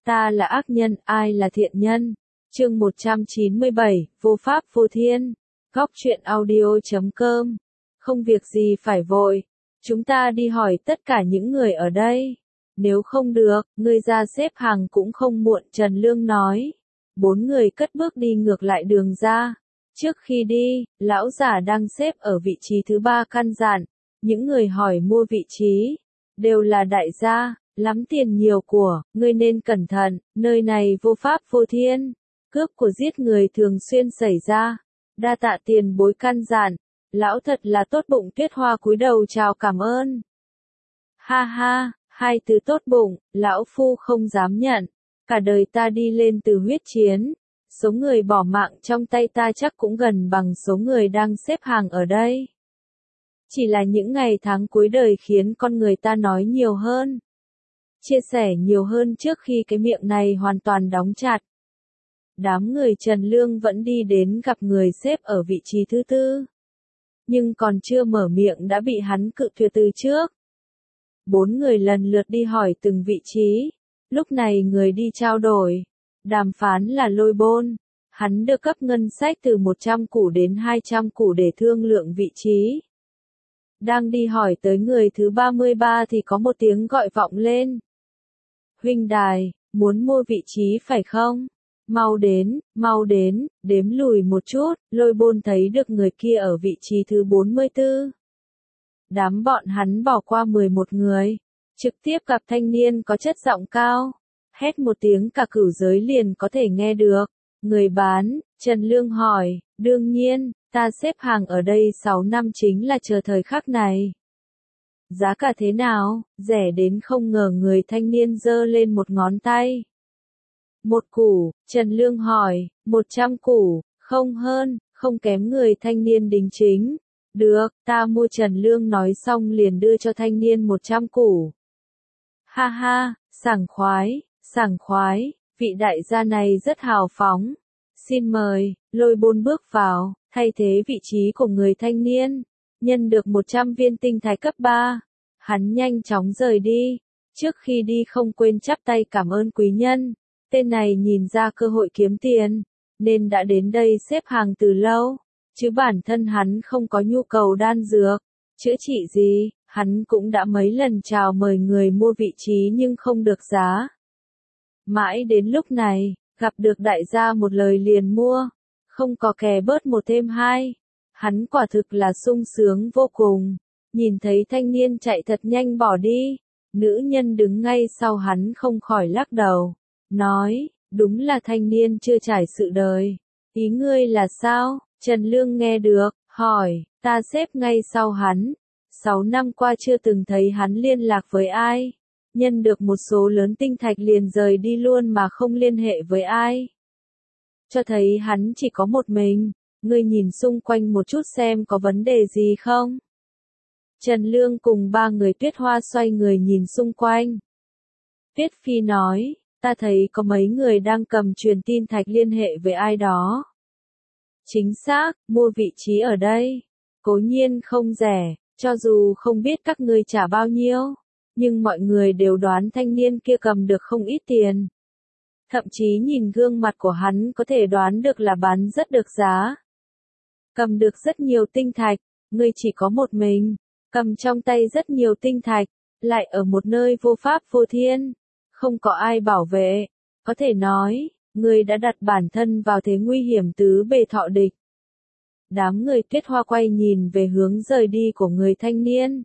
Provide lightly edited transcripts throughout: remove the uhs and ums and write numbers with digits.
Ta là ác nhân, ai là thiện nhân? Chương 197, Vô Pháp Vô Thiên. Góc truyện audio.com. Không việc gì phải vội. Chúng ta đi hỏi tất cả những người ở đây. Nếu không được, ngươi ra xếp hàng cũng không muộn, Trần Lương nói. 4 người cất bước đi ngược lại đường ra. Trước khi đi, lão giả đang xếp ở vị trí thứ 3 căn dặn. Những người hỏi mua vị trí, đều là đại gia, lắm tiền nhiều của, ngươi nên cẩn thận, nơi này vô pháp vô thiên. Cướp của giết người thường xuyên xảy ra. Đa tạ tiền bối căn dặn. Lão thật là tốt bụng, Tuyết Hoa cúi đầu chào cảm ơn. Ha ha, hai từ tốt bụng, lão phu không dám nhận. Cả đời ta đi lên từ huyết chiến. Số người bỏ mạng trong tay ta chắc cũng gần bằng số người đang xếp hàng ở đây. Chỉ là những ngày tháng cuối đời khiến con người ta nói nhiều hơn. Chia sẻ nhiều hơn trước khi cái miệng này hoàn toàn đóng chặt. Đám người Trần Lương vẫn đi đến gặp người xếp ở vị trí thứ 4. Nhưng còn chưa mở miệng đã bị hắn cự tuyệt từ trước. 4 người lần lượt đi hỏi từng vị trí. Lúc này người đi trao đổi, đàm phán là Lôi Bôn. Hắn được cấp ngân sách từ 100 củ đến 200 củ để thương lượng vị trí. Đang đi hỏi tới người thứ 33 thì có một tiếng gọi vọng lên. Huynh đài, muốn mua vị trí phải không? Mau đến, đếm lùi một chút, Lôi Bôn thấy được người kia ở vị trí thứ 44. Đám bọn hắn bỏ qua 11 người, trực tiếp gặp thanh niên có chất giọng cao, hét một tiếng cả cửu giới liền có thể nghe được. Người bán, Trần Lương hỏi, đương nhiên, ta xếp hàng ở đây 6 năm chính là chờ thời khắc này. Giá cả thế nào? Rẻ đến không ngờ, người thanh niên giơ lên một ngón tay. 1 củ, Trần Lương hỏi, 100 củ, không hơn, không kém, người thanh niên đính chính. Được, ta mua, Trần Lương nói xong liền đưa cho thanh niên 100 củ. Ha ha, sảng khoái, vị đại gia này rất hào phóng. Xin mời, Lôi Bôn bước vào, thay thế vị trí của người thanh niên. Nhân được 100 viên tinh thạch cấp 3. Hắn nhanh chóng rời đi. Trước khi đi không quên chắp tay cảm ơn quý nhân. Tên này nhìn ra cơ hội kiếm tiền, nên đã đến đây xếp hàng từ lâu. Chứ bản thân hắn không có nhu cầu đan dược, chữa trị gì, hắn cũng đã mấy lần chào mời người mua vị trí nhưng không được giá. Mãi đến lúc này, gặp được đại gia một lời liền mua, không có kè bớt một thêm hai. Hắn quả thực là sung sướng vô cùng. Nhìn thấy thanh niên chạy thật nhanh bỏ đi, nữ nhân đứng ngay sau hắn không khỏi lắc đầu, nói, đúng là thanh niên chưa trải sự đời. Ý ngươi là sao? Trần Lương nghe được, hỏi, ta xếp ngay sau hắn. 6 năm qua chưa từng thấy hắn liên lạc với ai. Nhân được một số lớn tinh thạch liền rời đi luôn mà không liên hệ với ai. Cho thấy hắn chỉ có một mình. Ngươi nhìn xung quanh một chút xem có vấn đề gì không? Trần Lương cùng 3 người Tuyết Hoa xoay người nhìn xung quanh. Tuyết Phi nói, ta thấy có mấy người đang cầm truyền tin thạch liên hệ với ai đó. Chính xác, mua vị trí ở đây. Cố nhiên không rẻ, cho dù không biết các ngươi trả bao nhiêu. Nhưng mọi người đều đoán thanh niên kia cầm được không ít tiền. Thậm chí nhìn gương mặt của hắn có thể đoán được là bán rất được giá. Cầm được rất nhiều tinh thạch, ngươi chỉ có một mình, cầm trong tay rất nhiều tinh thạch, lại ở một nơi vô pháp vô thiên, không có ai bảo vệ, có thể nói, ngươi đã đặt bản thân vào thế nguy hiểm tứ bề thọ địch. Đám người Tuyết Hoa quay nhìn về hướng rời đi của người thanh niên.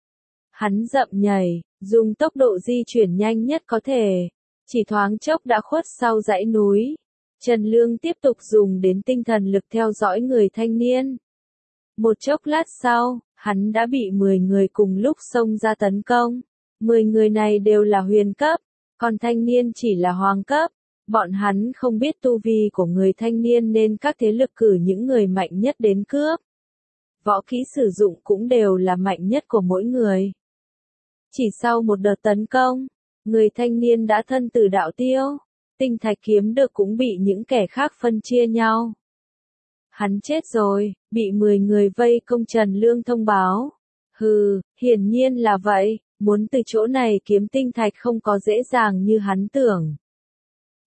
Hắn dậm nhảy, dùng tốc độ di chuyển nhanh nhất có thể, chỉ thoáng chốc đã khuất sau dãy núi. Trần Lương tiếp tục dùng đến tinh thần lực theo dõi người thanh niên. Một chốc lát sau, hắn đã bị 10 người cùng lúc xông ra tấn công. 10 người này đều là huyền cấp, còn thanh niên chỉ là hoàng cấp. Bọn hắn không biết tu vi của người thanh niên nên các thế lực cử những người mạnh nhất đến cướp. Võ kỹ sử dụng cũng đều là mạnh nhất của mỗi người. Chỉ sau một đợt tấn công, người thanh niên đã thân tử đạo tiêu. Tinh thạch kiếm được cũng bị những kẻ khác phân chia nhau. Hắn chết rồi, bị 10 người vây công. Trần Lương thông báo. Hừ, hiển nhiên là vậy, muốn từ chỗ này kiếm tinh thạch không có dễ dàng như hắn tưởng.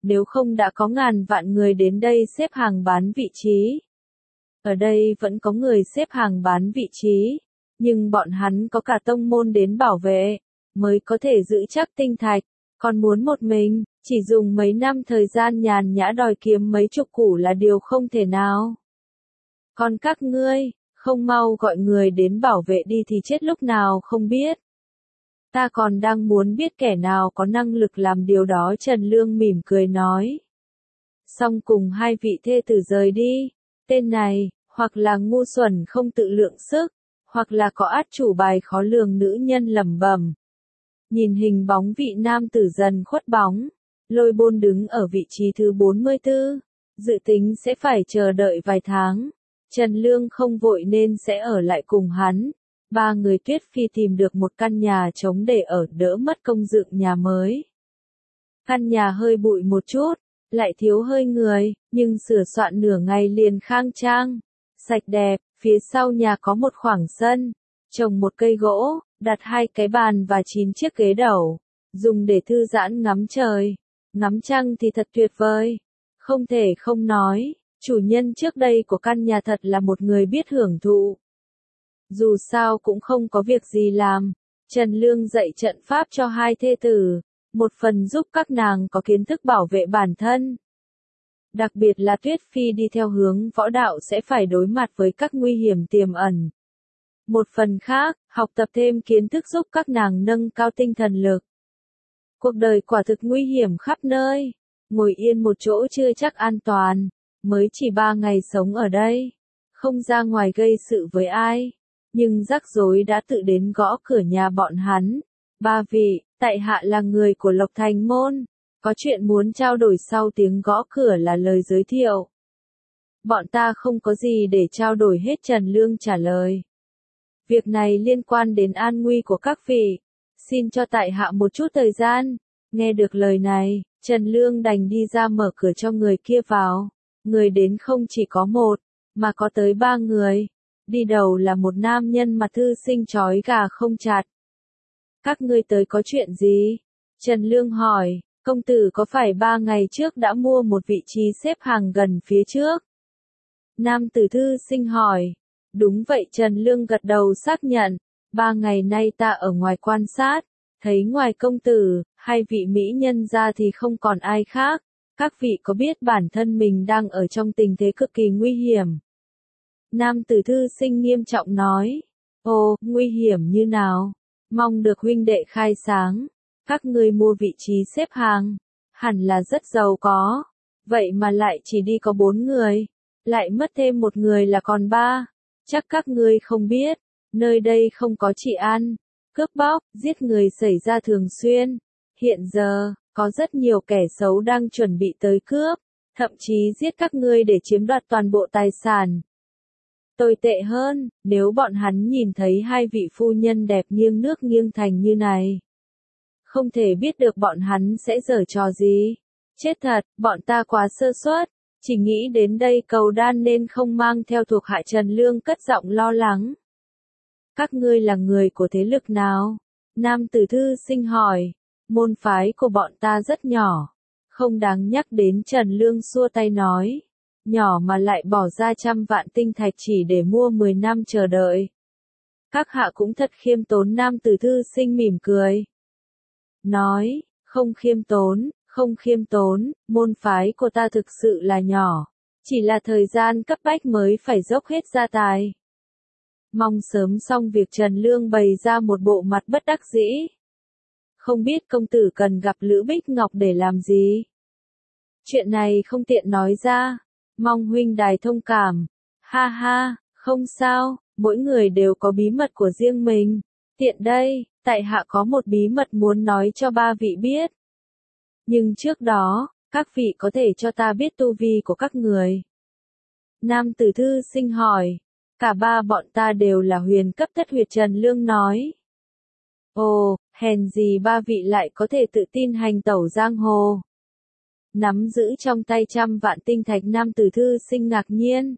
nếu không đã có ngàn vạn người đến đây xếp hàng bán vị trí. Ở đây vẫn có người xếp hàng bán vị trí, nhưng bọn hắn có cả tông môn đến bảo vệ, mới có thể giữ chắc tinh thạch, còn muốn một mình, chỉ dùng mấy năm thời gian nhàn nhã đòi kiếm mấy chục củ là điều không thể nào. Còn các ngươi, không mau gọi người đến bảo vệ đi thì chết lúc nào không biết. Ta còn đang muốn biết kẻ nào có năng lực làm điều đó. Trần Lương mỉm cười nói. Xong cùng hai vị thê tử rời đi, tên này, hoặc là ngu xuẩn không tự lượng sức, hoặc là có át chủ bài khó lường. Nữ nhân lẩm bẩm. Nhìn hình bóng vị nam tử dần khuất bóng, Lôi Bôn đứng ở vị trí thứ 44, dự tính sẽ phải chờ đợi vài tháng. Trần Lương không vội nên sẽ ở lại cùng hắn. Ba người Tuyết Phi tìm được một căn nhà trống để ở, đỡ mất công dựng nhà mới. Căn nhà hơi bụi một chút, lại thiếu hơi người, nhưng sửa soạn nửa ngày liền khang trang, sạch đẹp. Phía sau nhà có một khoảng sân, trồng một cây gỗ, đặt 2 cái bàn và 9 chiếc ghế đầu, dùng để thư giãn ngắm trời, ngắm trăng thì thật tuyệt vời. Không thể không nói, chủ nhân trước đây của căn nhà thật là một người biết hưởng thụ. Dù sao cũng không có việc gì làm, Trần Lương dạy trận pháp cho hai thê tử, một phần giúp các nàng có kiến thức bảo vệ bản thân. Đặc biệt là Tuyết Phi đi theo hướng võ đạo sẽ phải đối mặt với các nguy hiểm tiềm ẩn. Một phần khác, học tập thêm kiến thức giúp các nàng nâng cao tinh thần lực. Cuộc đời quả thực nguy hiểm khắp nơi, ngồi yên một chỗ chưa chắc an toàn, mới chỉ 3 ngày sống ở đây, không ra ngoài gây sự với ai, nhưng rắc rối đã tự đến gõ cửa nhà bọn hắn. Ba vị, tại hạ là người của Lộc Thành Môn, có chuyện muốn trao đổi. Sau tiếng gõ cửa là lời giới thiệu. Bọn ta không có gì để trao đổi hết. Trần Lương trả lời. Việc này liên quan đến an nguy của các vị, xin cho tại hạ một chút thời gian. Nghe được lời này, Trần Lương đành đi ra mở cửa cho người kia vào. Người đến không chỉ có một, mà có tới 3 người. Đi đầu là một nam nhân mặt thư sinh trói gà không chặt. Các ngươi tới có chuyện gì? Trần Lương hỏi, công tử có phải 3 ngày trước đã mua một vị trí xếp hàng gần phía trước? Nam tử thư sinh hỏi. Đúng vậy. Trần Lương gật đầu xác nhận. 3 ngày nay ta ở ngoài quan sát, thấy ngoài công tử, hai vị mỹ nhân ra thì không còn ai khác. Các vị có biết bản thân mình đang ở trong tình thế cực kỳ nguy hiểm? Nam tử thư sinh nghiêm trọng nói. Ồ, nguy hiểm như nào? Mong được huynh đệ khai sáng. Các ngươi mua vị trí xếp hàng, hẳn là rất giàu có. Vậy mà lại chỉ đi có 4 người, lại mất thêm một người là còn 3. Chắc các ngươi không biết, nơi đây không có trị an, cướp bóc, giết người xảy ra thường xuyên. Hiện giờ, có rất nhiều kẻ xấu đang chuẩn bị tới cướp, thậm chí giết các ngươi để chiếm đoạt toàn bộ tài sản. Tồi tệ hơn, nếu bọn hắn nhìn thấy hai vị phu nhân đẹp nghiêng nước nghiêng thành như này, không thể biết được bọn hắn sẽ giở trò gì. Chết thật, bọn ta quá sơ suất, chỉ nghĩ đến đây cầu đan nên không mang theo thuộc hạ. Trần Lương cất giọng lo lắng. Các ngươi là người của thế lực nào? Nam tử thư sinh hỏi. Môn phái của bọn ta rất nhỏ, không đáng nhắc đến. Trần Lương xua tay nói. Nhỏ mà lại bỏ ra 100 vạn tinh thạch chỉ để mua 10 năm chờ đợi. Các hạ cũng thật khiêm tốn. Nam tử thư sinh mỉm cười. Nói, không khiêm tốn, không khiêm tốn, môn phái của ta thực sự là nhỏ. Chỉ là thời gian cấp bách mới phải dốc hết gia tài. Mong sớm xong việc. Trần Lương bày ra một bộ mặt bất đắc dĩ. Không biết công tử cần gặp Lữ Bích Ngọc để làm gì? Chuyện này không tiện nói ra. Mong huynh đài thông cảm. Ha ha, không sao, mỗi người đều có bí mật của riêng mình. Tiện đây, tại hạ có một bí mật muốn nói cho 3 vị biết. Nhưng trước đó, các vị có thể cho ta biết tu vi của các người. Nam tử thư sinh hỏi. Cả 3 bọn ta đều là huyền cấp thất huyệt. Trần Lương nói. Ồ, hèn gì 3 vị lại có thể tự tin hành tẩu giang hồ. Nắm giữ trong tay 100 vạn tinh thạch. Nam tử thư sinh ngạc nhiên.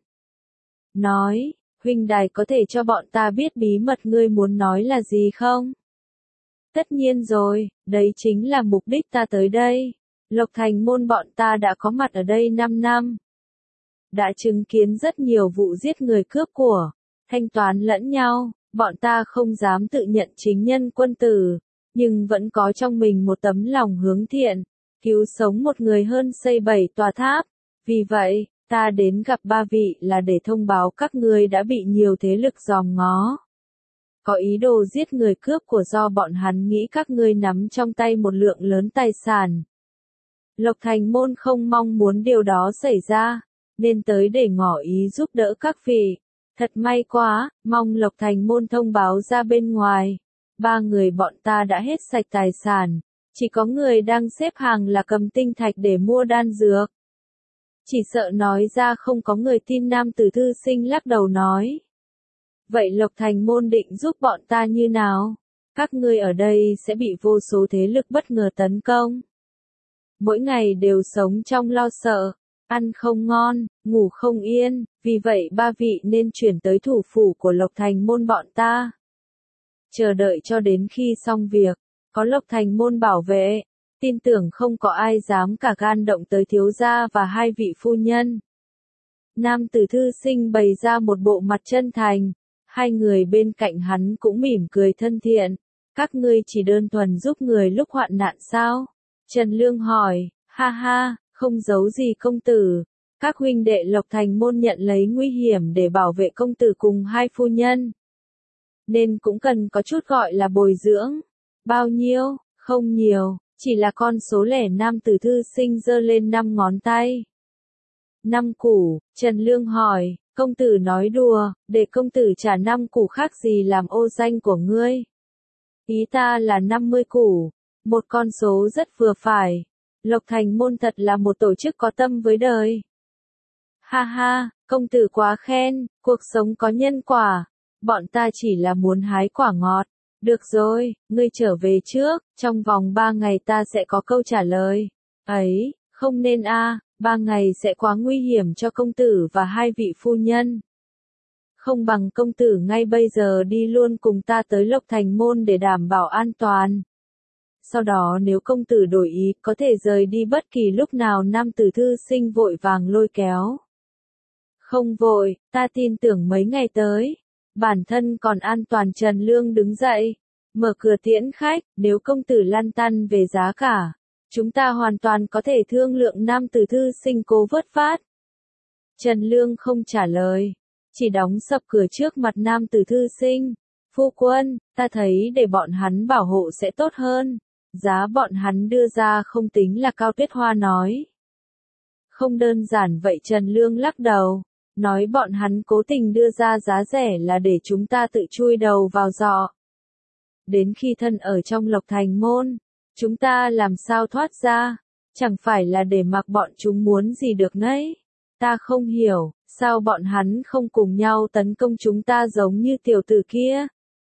Nói, huynh đài có thể cho bọn ta biết bí mật ngươi muốn nói là gì không? Tất nhiên rồi, đấy chính là mục đích ta tới đây. Lộc Thành môn bọn ta đã có mặt ở đây 5 năm. Đã chứng kiến rất nhiều vụ giết người cướp của, thanh toán lẫn nhau, bọn ta không dám tự nhận chính nhân quân tử, nhưng vẫn có trong mình một tấm lòng hướng thiện, cứu sống một người hơn xây 7 tòa tháp. Vì vậy, ta đến gặp ba vị là để thông báo các ngươi đã bị nhiều thế lực giòm ngó. Có ý đồ giết người cướp của do bọn hắn nghĩ các ngươi nắm trong tay một lượng lớn tài sản. Lộc Thành môn không mong muốn điều đó xảy ra, nên tới để ngỏ ý giúp đỡ các vị. Thật may quá, mong Lộc Thành môn thông báo ra bên ngoài. 3 người bọn ta đã hết sạch tài sản, chỉ có người đang xếp hàng là cầm tinh thạch để mua đan dược. Chỉ sợ nói ra không có người tin, nam tử thư sinh lắc đầu nói. Vậy Lộc Thành môn định giúp bọn ta như nào? Các ngươi ở đây sẽ bị vô số thế lực bất ngờ tấn công. Mỗi ngày đều sống trong lo sợ, ăn không ngon, ngủ không yên, vì vậy ba vị nên chuyển tới thủ phủ của Lộc Thành môn bọn ta. Chờ đợi cho đến khi xong việc, có Lộc Thành môn bảo vệ, tin tưởng không có ai dám cả gan động tới thiếu gia và 2 vị phu nhân. Nam tử thư sinh bày ra một bộ mặt chân thành, 2 người bên cạnh hắn cũng mỉm cười thân thiện. Các ngươi chỉ đơn thuần giúp người lúc hoạn nạn sao? Trần Lương hỏi, ha ha, không giấu gì công tử. Các huynh đệ Lộc Thành môn nhận lấy nguy hiểm để bảo vệ công tử cùng 2 phu nhân. Nên cũng cần có chút gọi là bồi dưỡng. Bao nhiêu? Không nhiều, chỉ là con số lẻ. Nam tử thư sinh giơ lên 5 ngón tay. 5 củ, Trần Lương hỏi, công tử nói đùa, để công tử trả 5 củ khác gì làm ô danh của ngươi. Ý ta là 50 củ, một con số rất vừa phải. Lộc Thành môn thật là một tổ chức có tâm với đời. Ha ha, công tử quá khen, cuộc sống có nhân quả, bọn ta chỉ là muốn hái quả ngọt. Được rồi, ngươi trở về trước, trong vòng 3 ngày ta sẽ có câu trả lời. Ấy, không nên a, 3 ngày sẽ quá nguy hiểm cho công tử và 2 vị phu nhân. Không bằng công tử ngay bây giờ đi luôn cùng ta tới Lộc Thành môn để đảm bảo an toàn. Sau đó nếu công tử đổi ý, có thể rời đi bất kỳ lúc nào. Nam tử thư sinh vội vàng lôi kéo. Không vội, ta tin tưởng mấy ngày tới, bản thân còn an toàn. Trần Lương đứng dậy, mở cửa tiễn khách, nếu công tử lăn tăn về giá cả, chúng ta hoàn toàn có thể thương lượng. Nam tử thư sinh cố vớt vát. Trần Lương không trả lời, chỉ đóng sập cửa trước mặt nam tử thư sinh. Phu quân, ta thấy để bọn hắn bảo hộ sẽ tốt hơn. Giá bọn hắn đưa ra không tính là cao. Tuyết Hoa nói. Không đơn giản vậy. Trần Lương lắc đầu, nói bọn hắn cố tình đưa ra giá rẻ là để chúng ta tự chui đầu vào giọ. Đến khi thân ở trong Lộc Thành môn, chúng ta làm sao thoát ra? Chẳng phải là để mặc bọn chúng muốn gì được nấy? Ta không hiểu, sao bọn hắn không cùng nhau tấn công chúng ta giống như tiểu tử kia?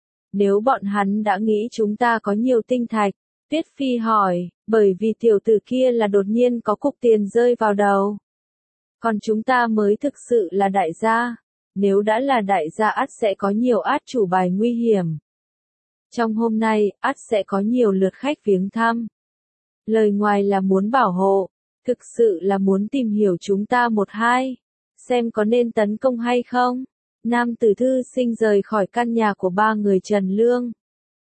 Nếu bọn hắn đã nghĩ chúng ta có nhiều tinh thạch, Tuyết Phi hỏi, bởi vì tiểu tử kia là đột nhiên có cục tiền rơi vào đầu. Còn chúng ta mới thực sự là đại gia. Nếu đã là đại gia ắt sẽ có nhiều át chủ bài nguy hiểm. Trong hôm nay, ắt sẽ có nhiều lượt khách viếng thăm. Lời ngoài là muốn bảo hộ, thực sự là muốn tìm hiểu chúng ta một hai, xem có nên tấn công hay không. Nam tử thư sinh rời khỏi căn nhà của 3 người Trần Lương,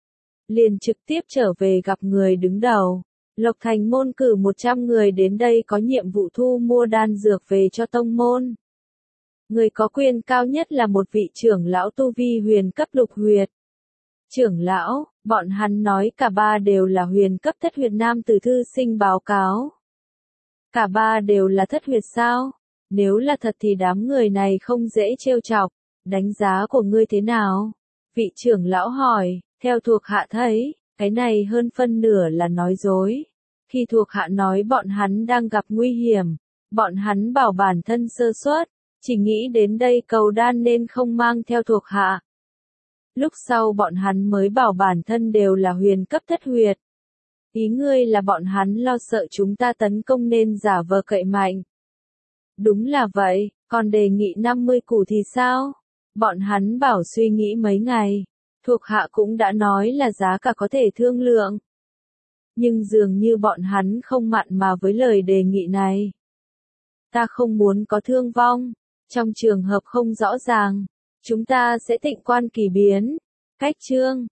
liền trực tiếp trở về gặp người đứng đầu. Lộc Thành môn cử 100 người đến đây có nhiệm vụ thu mua đan dược về cho tông môn. Người có quyền cao nhất là một vị trưởng lão tu vi huyền cấp lục huyệt. Trưởng lão, bọn hắn nói cả 3 đều là huyền cấp thất huyệt. Nam tử thư sinh báo cáo. Cả 3 đều là thất huyệt sao? Nếu là thật thì đám người này không dễ trêu chọc. Đánh giá của ngươi thế nào? Vị trưởng lão hỏi, theo thuộc hạ thấy, cái này hơn phân nửa là nói dối. Khi thuộc hạ nói bọn hắn đang gặp nguy hiểm, bọn hắn bảo bản thân sơ suất, chỉ nghĩ đến đây cầu đan nên không mang theo thuộc hạ. Lúc sau bọn hắn mới bảo bản thân đều là huyền cấp thất huyệt. Ý ngươi là bọn hắn lo sợ chúng ta tấn công nên giả vờ cậy mạnh. Đúng là vậy, còn đề nghị 50 củ thì sao? Bọn hắn bảo suy nghĩ mấy ngày. Thuộc hạ cũng đã nói là giá cả có thể thương lượng. nhưng dường như bọn hắn không mặn mà với lời đề nghị này. Ta không muốn có thương vong. Trong trường hợp không rõ ràng, chúng ta sẽ tịnh quan kỳ biến. Cách chương